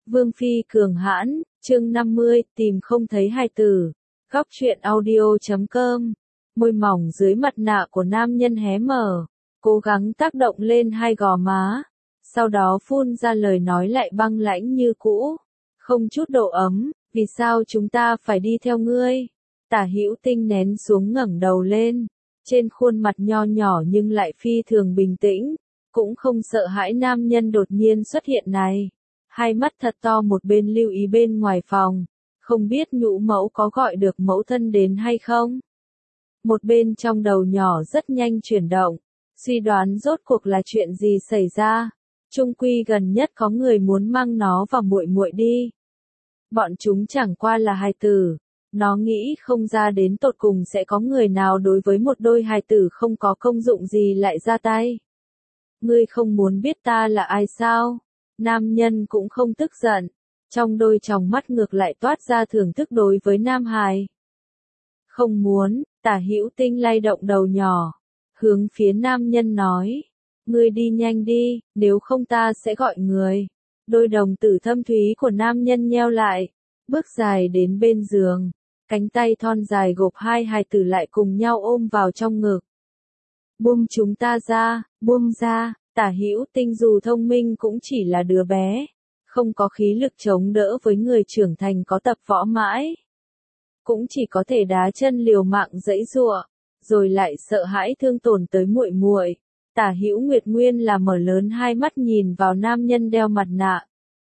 Vương phi cường hãn, chương 50, tìm không thấy hài tử. Góc truyện audio.com. Môi mỏng dưới mặt nạ của nam nhân hé mở, cố gắng tác động lên hai gò má, sau đó phun ra lời nói lại băng lãnh như cũ, không chút độ ấm, vì sao chúng ta phải đi theo ngươi? Tả Hữu Tinh nén xuống ngẩng đầu lên, trên khuôn mặt nho nhỏ nhưng lại phi thường bình tĩnh, cũng không sợ hãi nam nhân đột nhiên xuất hiện này. Hai mắt thật to một bên lưu ý bên ngoài phòng, không biết nhũ mẫu có gọi được mẫu thân đến hay không? Một bên trong đầu nhỏ rất nhanh chuyển động, suy đoán rốt cuộc là chuyện gì xảy ra. Chung quy gần nhất có người muốn mang nó và muội muội đi. Bọn chúng chẳng qua là hài tử, nó nghĩ không ra đến tột cùng sẽ có người nào đối với một đôi hài tử không có công dụng gì lại ra tay. Ngươi không muốn biết ta là ai sao? Nam nhân cũng không tức giận, trong đôi tròng mắt ngược lại toát ra thưởng thức đối với nam hài. Không muốn, Tả Hữu Tinh lay động đầu nhỏ, hướng phía nam nhân nói, ngươi đi nhanh đi, nếu không ta sẽ gọi người. Đôi đồng tử thâm thúy của nam nhân nheo lại, bước dài đến bên giường, cánh tay thon dài gộp hai hài tử lại cùng nhau ôm vào trong ngực. Buông chúng ta ra, buông ra. Tả Hữu Tinh dù thông minh cũng chỉ là đứa bé, không có khí lực chống đỡ với người trưởng thành có tập võ mãi. Cũng chỉ có thể đá chân liều mạng giãy giụa, rồi lại sợ hãi thương tổn tới muội muội. Tả Hữu Nguyệt Nguyên là mở lớn hai mắt nhìn vào nam nhân đeo mặt nạ.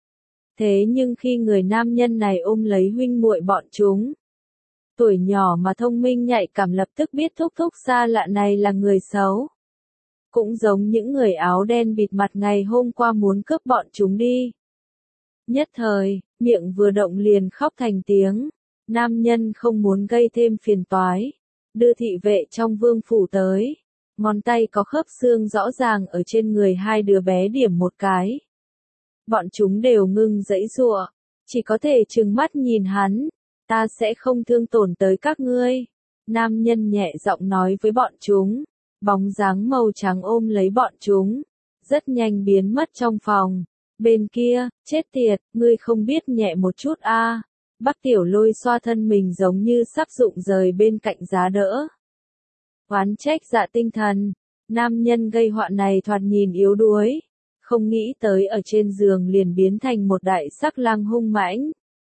Thế nhưng khi người nam nhân này ôm lấy huynh muội bọn chúng, tuổi nhỏ mà thông minh nhạy cảm lập tức biết thúc thúc xa lạ này là người xấu. Cũng giống những người áo đen bịt mặt ngày hôm qua muốn cướp bọn chúng đi. Nhất thời, miệng vừa động liền khóc thành tiếng. Nam nhân không muốn gây thêm phiền toái, đưa thị vệ trong vương phủ tới. Ngón tay có khớp xương rõ ràng ở trên người hai đứa bé điểm một cái. Bọn chúng đều ngưng giãy giụa, chỉ có thể trừng mắt nhìn hắn. Ta sẽ không thương tổn tới các ngươi. Nam nhân nhẹ giọng nói với bọn chúng. Bóng dáng màu trắng ôm lấy bọn chúng, rất nhanh biến mất trong phòng. Bên kia, chết tiệt, ngươi không biết nhẹ một chút a. Bắc Tiểu Lôi xoa thân mình giống như sắp rụng rời bên cạnh giá đỡ. Oán trách Dạ Tinh Thần, nam nhân gây họa này thoạt nhìn yếu đuối, không nghĩ tới ở trên giường liền biến thành một đại sắc lang hung mãnh.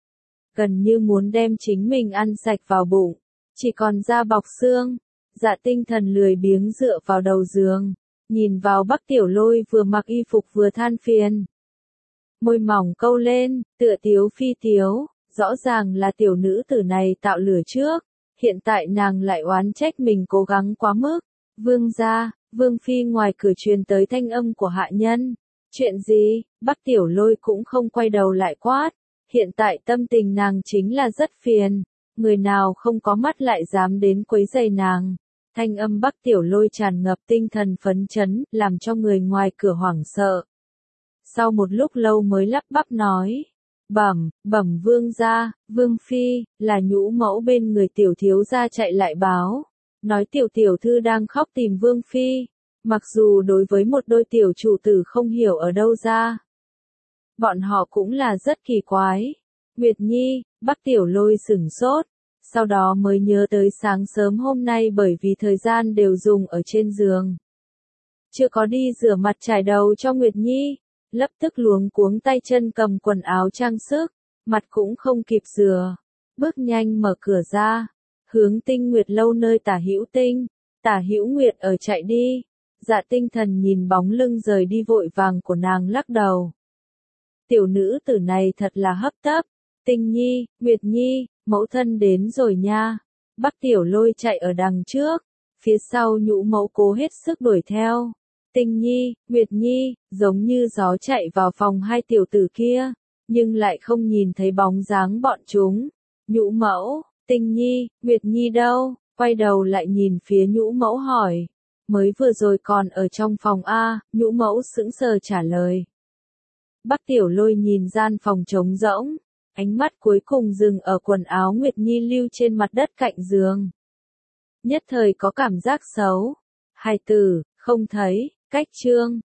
Gần như muốn đem chính mình ăn sạch vào bụng, chỉ còn da bọc xương. Dạ Tinh Thần lười biếng dựa vào đầu giường, nhìn vào Bắc Tiểu Lôi vừa mặc y phục vừa than phiền. Môi mỏng câu lên, tựa tiếu phi tiếu, rõ ràng là tiểu nữ tử này tạo lửa trước, hiện tại nàng lại oán trách mình cố gắng quá mức. Vương gia, Vương phi ngoài cửa truyền tới thanh âm của hạ nhân. Chuyện gì? Bắc Tiểu Lôi cũng không quay đầu lại quát, hiện tại tâm tình nàng chính là rất phiền, người nào không có mắt lại dám đến quấy rầy nàng. Thanh âm Bắc Tiểu Lôi tràn ngập tinh thần phấn chấn, làm cho người ngoài cửa hoảng sợ. Sau một lúc lâu mới lắp bắp nói, bẩm vương gia, vương phi, là nhũ mẫu bên người tiểu thiếu gia chạy lại báo, nói tiểu tiểu thư đang khóc tìm vương phi, mặc dù đối với một đôi tiểu chủ tử không hiểu ở đâu ra. Bọn họ cũng là rất kỳ quái. Nguyệt Nhi, Bắc Tiểu Lôi sửng sốt. Sau đó mới nhớ tới sáng sớm hôm nay bởi vì thời gian đều dùng ở trên giường. Chưa có đi rửa mặt chải đầu cho Nguyệt Nhi, lập tức luống cuống tay chân cầm quần áo trang sức, mặt cũng không kịp rửa. Bước nhanh mở cửa ra, hướng Tinh Nguyệt lâu nơi Tả Hữu Tinh. Tả Hữu Nguyệt ở chạy đi. Dạ Tinh Thần nhìn bóng lưng rời đi vội vàng của nàng lắc đầu. Tiểu nữ tử này thật là hấp tấp. Tinh Nhi, Nguyệt Nhi, mẫu thân đến rồi nha. Bắc Tiểu Lôi chạy ở đằng trước, phía sau nhũ mẫu cố hết sức đuổi theo. Tinh Nhi, Nguyệt Nhi, giống như gió chạy vào phòng hai tiểu tử kia, nhưng lại không nhìn thấy bóng dáng bọn chúng. Nhũ mẫu, Tinh Nhi, Nguyệt Nhi đâu? Quay đầu lại nhìn phía nhũ mẫu hỏi. Mới vừa rồi còn ở trong phòng A, nhũ mẫu sững sờ trả lời. Bắc Tiểu Lôi nhìn gian phòng trống rỗng. Ánh mắt cuối cùng dừng ở quần áo Nguyệt Nhi lưu trên mặt đất cạnh giường. Nhất thời có cảm giác xấu. Hài tử, không thấy, cách chương.